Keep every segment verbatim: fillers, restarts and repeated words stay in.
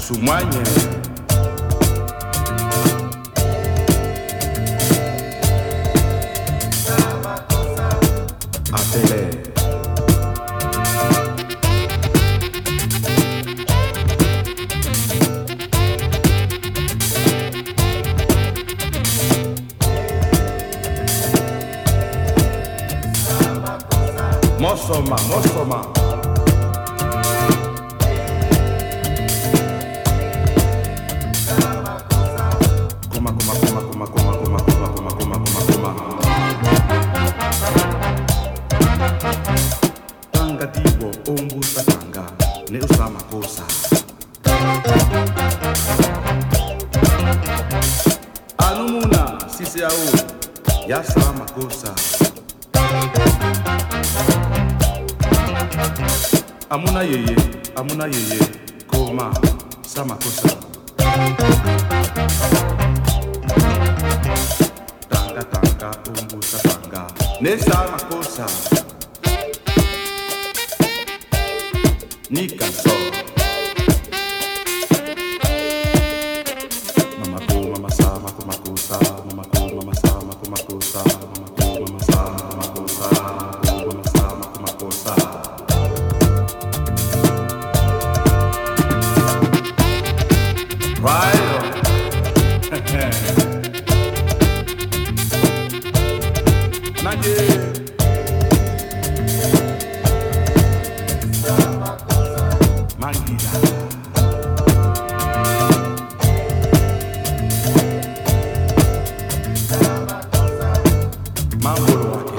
Sumanye Atele Mosoma, Mosoma Kuma, kuma, kuma, kuma, kuma, kuma, kuma, kuma, kuma, kuma, kuma Tanga tibo, ombu tatanga Ne usama kosa Anumuna, sisi au Ya sama kosa Amuna yeye, amuna yeye, koma, sama kosa. Tanga tanga, umbu tanga, ne sama kosa. Nika so. Mama ko, mama sama, mama kosa, mama ko, mama sama, mama kosa, mama ko, mama sama, mama kosa, mama sama, mama kosa. Right on. Nanje. Mangida. Mambolo wake.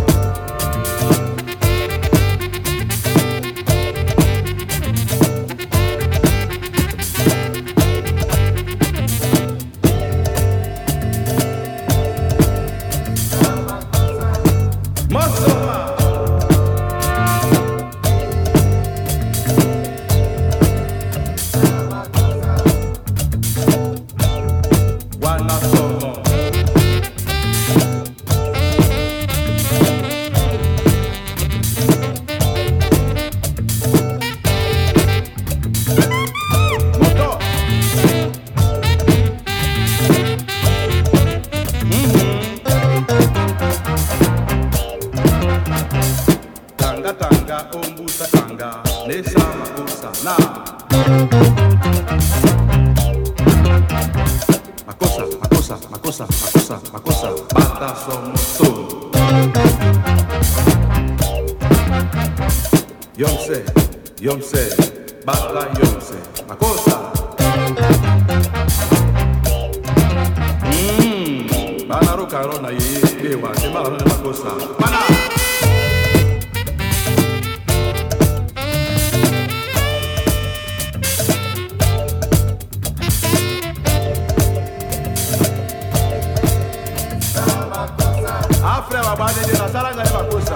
Tanga ombusa tanga nesa makosa na makosa makosa makosa makosa makosa bata somoto Yomse Yomse bata Yomse makosa mm bana roka rona yeye bewa sema rona makosa bana Afra bade de la sala ngale makosa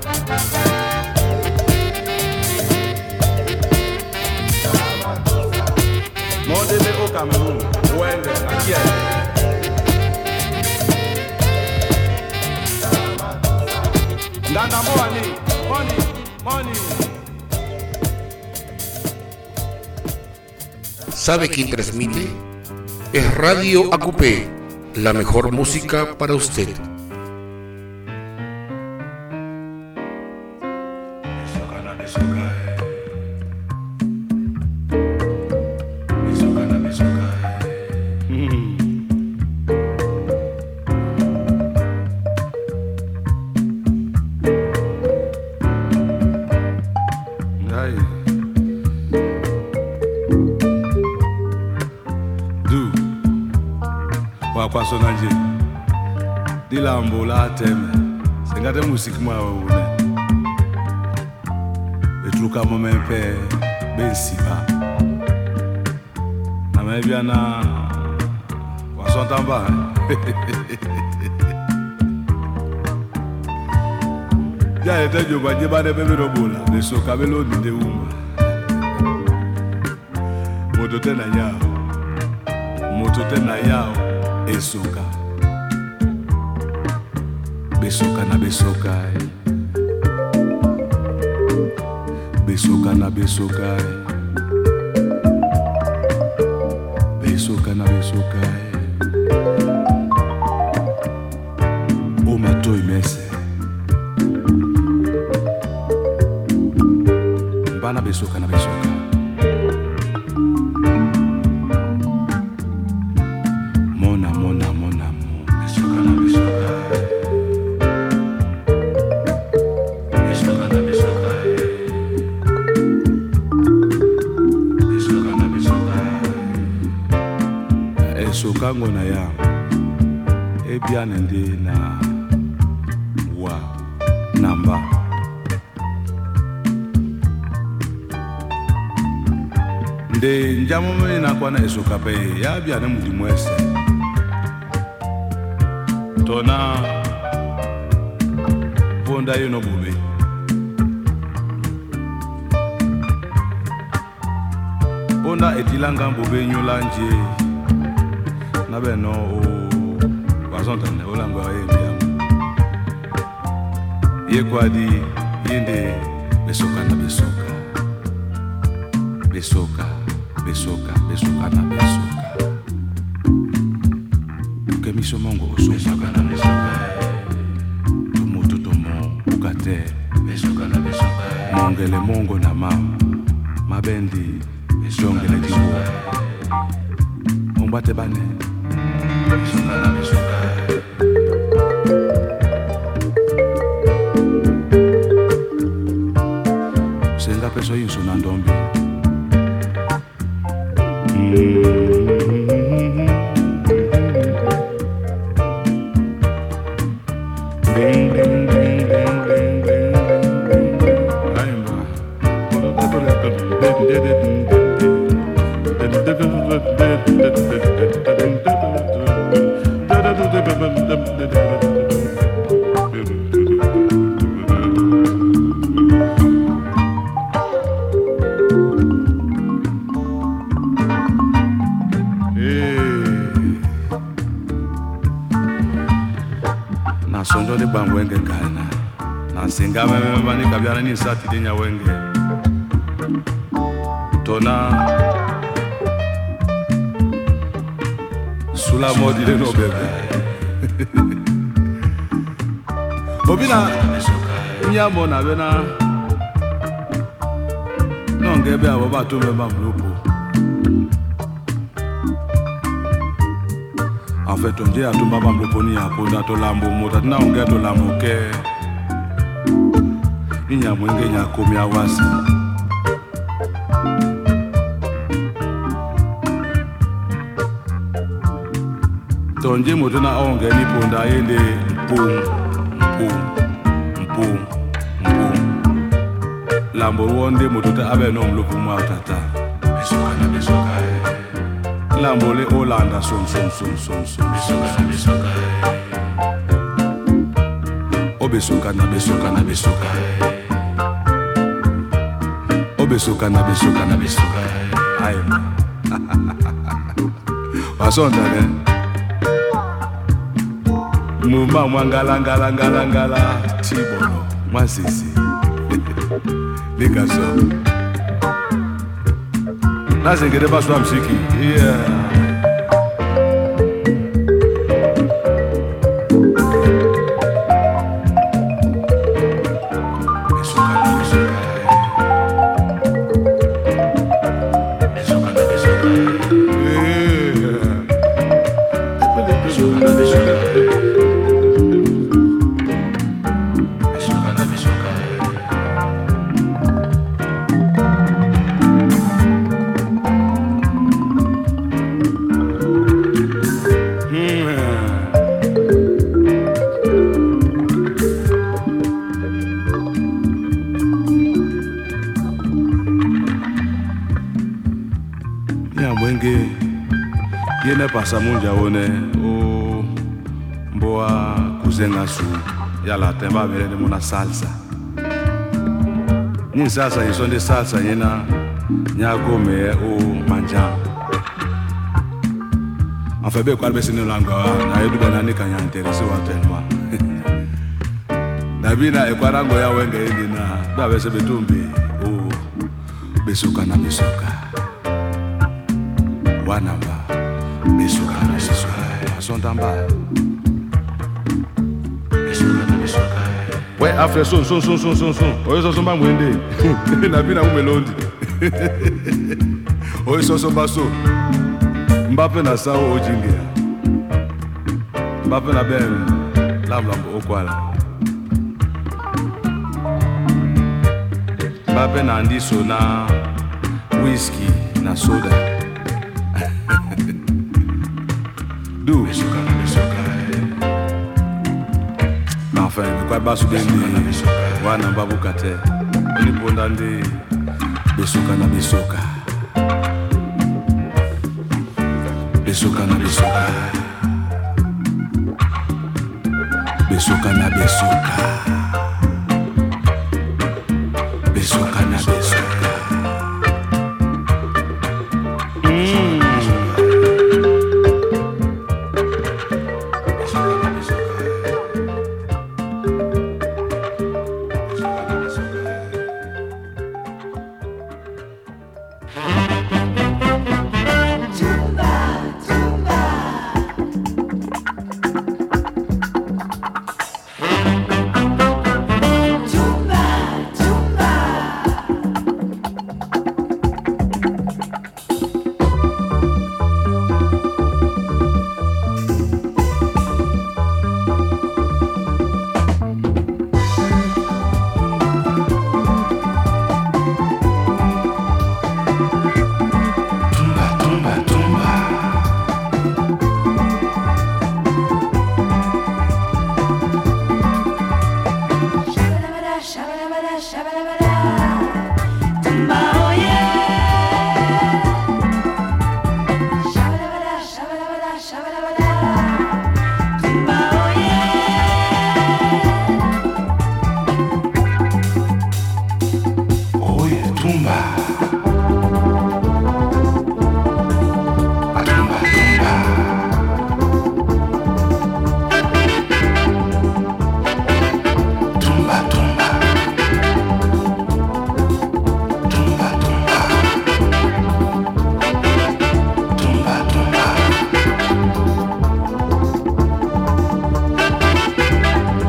Monde de au Cameroun Wende akia Ndana money money money ¿Sabe quién transmite? Es Radio Acupé, la mejor música para usted. Wasonanje Dilambo la teme Sengate musik mwa wune Etruka momempe Bensiba Na mebiana Wasantamba Ya ete joba jeba de bebe robola De so kabelo di de uma Motote na yao Motote na yao Esoka Besoka na besoka Besoka na besoka bana besoka na besoka. Mona mona mona mo besoka na besoka. Besoka na besoka. Besoka na besoka. Esoka ngona ya. Ebiane ndi na wa namba. Nde njamu na kwana esoka pe ya biane mudimwese. Tona ponda yo no bube. Ponda etilanga bube nyulanje. Nabe no o wazonta ne olangwa ye biamu. Ye kwadi yende besoka na besoka. Besoka, besoka, besoka na besoka. Uke miso mongo besoka na besoka. Tumo tutomo ukate besoka na besoka. Mongele mongo na mama. Mabendi jongele diwo. Ombate bane besoka na besoka. Senga peso yinso na ndombi. Sonjo de bangwenge kana na singa meme bani kabyana ni sati de nyawenge tona sula modi de no bebe obina nyamo na bena no ngebe abo batu me bamlupo. En fait, on dit à tout baba mloponi ya ponda to lambo mota na ongea to lambo ke inya mwenge nya komi awasi tonje moto na onge ni ponda yende mpum mpum mpum mpum lambo wonde moto ta abe no mlopo mwa tata besoka na besoka. Lambole Olanda son son son son son besoka na besoka. O besoka na besoka na besoka. O besoka na besoka na besoka. Ay. Wasonta ne. Muma mwangala ngala ngala ngala tibono mwasisi. Likaso. Nasi ngede baswa msiki. Yeah. Yene pasa munja one o mboa kuzenga su ya la temba bele de mona salsa ni salsa yisonde salsa yena nyako me o manja en fait be kwa be sinu langa na yedu bana ni kanya interesse wa tellement Nabina e kwa rango ya wenge indina ba be se betumbi o besuka na besuka wanamba besuka na besuka son tamba besuka na besuka Ouais, after son, son, son, son, son, son. Oye, son, son, bang, wende. Nabi na umelondi. Oye, son, son, baso. Mbappe na sao ojingia. Mbappe na ben. Lam, lam, okwala. Mbappe na andiso na whisky na soda. Do. Besoka na besoka. Enfin, kwa basu bendi. Wana babu kate. Oni bondande. Besoka na besoka. Besoka na besoka. Besoka na besoka. Besoka na besoka. Mm.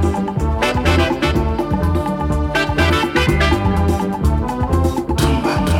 Tumba,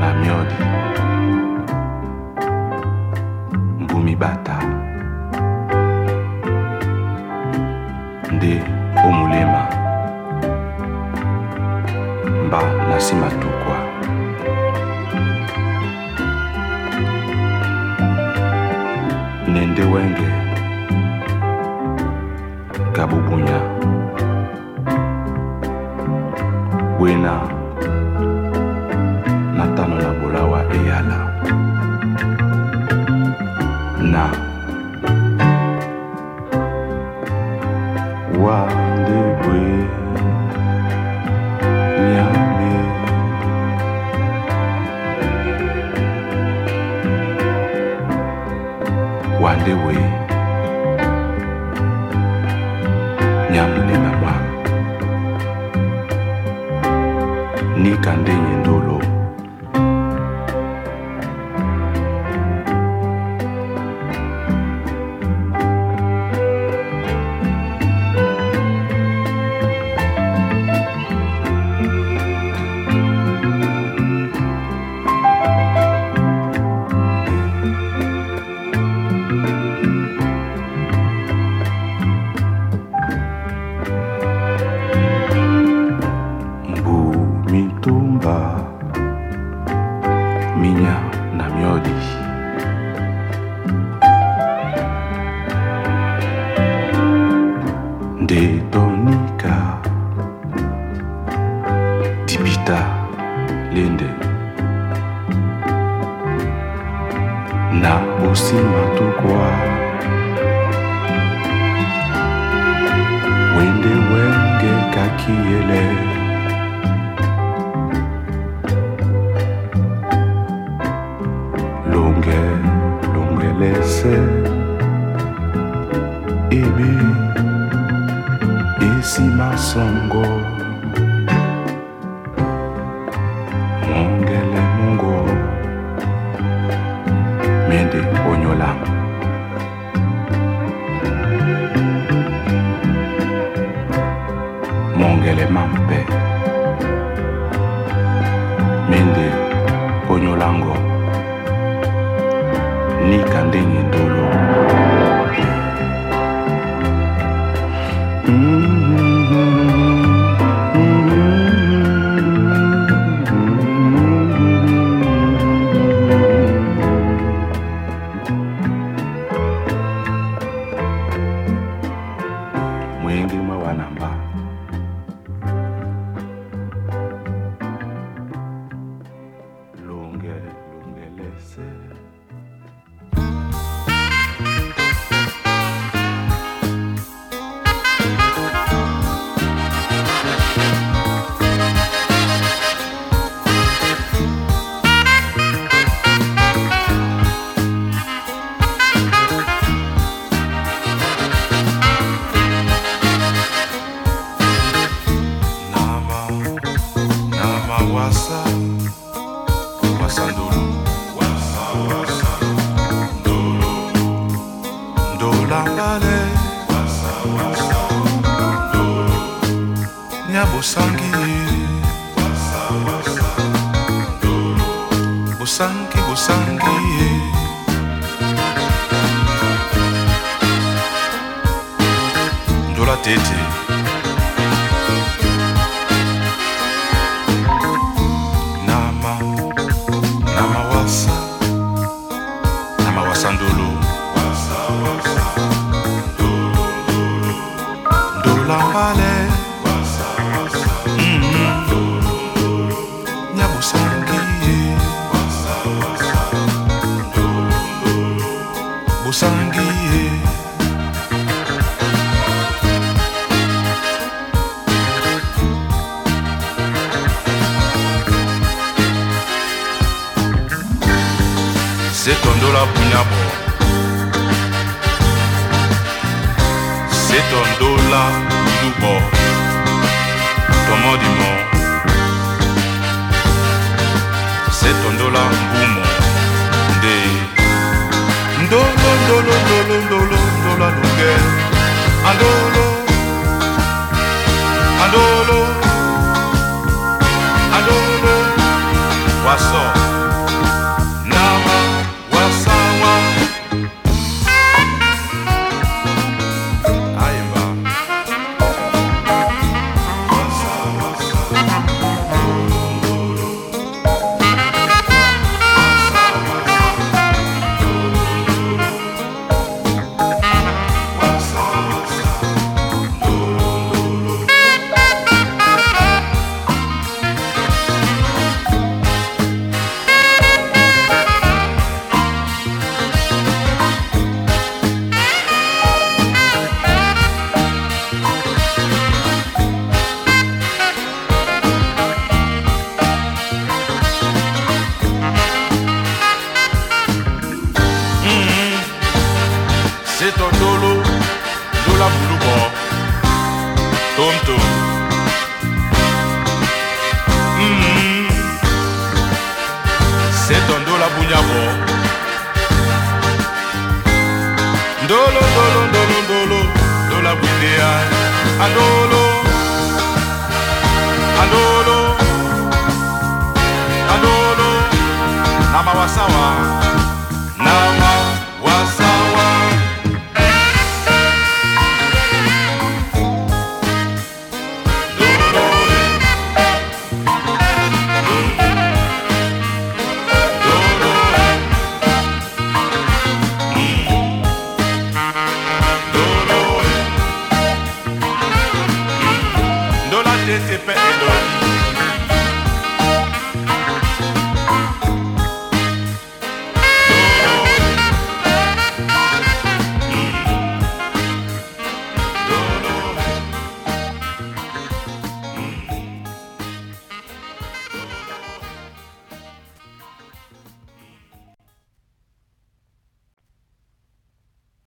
na miodi mbumi bata nde omulema mba nasima tukwa nende wenge kabubunya wena natano na bolawa eyala na wandebwe nyame wandewe nyamune na mwa nikandenye ndolo minya na miodi nde tonika dibita lende na bosima tukwa wende wenge kakiele laisse aimer esi masongo mongele mongo mende onyola mongele mampe mende onyolango ni kandenye ndolo mwenge mawanamba longe longe lese wasa wasa ndolo wasa wasa ndolo ndola ngale wasa wasa ndolo nyabosangi wasa wasa ndolo bosangi bosangi ndola tete ndolo wasa wasa ndolo ndolo ndola ngale wasa wasa ndolo ndolo nyabosangi wasa wasa ndolo ndolo bosangi setondola punyabo setondola lubo tomodimo setondola mbumo nde ndolo ndolo ndolo ndolo ndola lunge andolo andolo andolo waso C'est ton dos la bougnabo. Dolo, dolo, dolo, dolo, dolo la bougnea. Adolo, adolo, adolo. Nama wasawa, nama wasawa. Te pe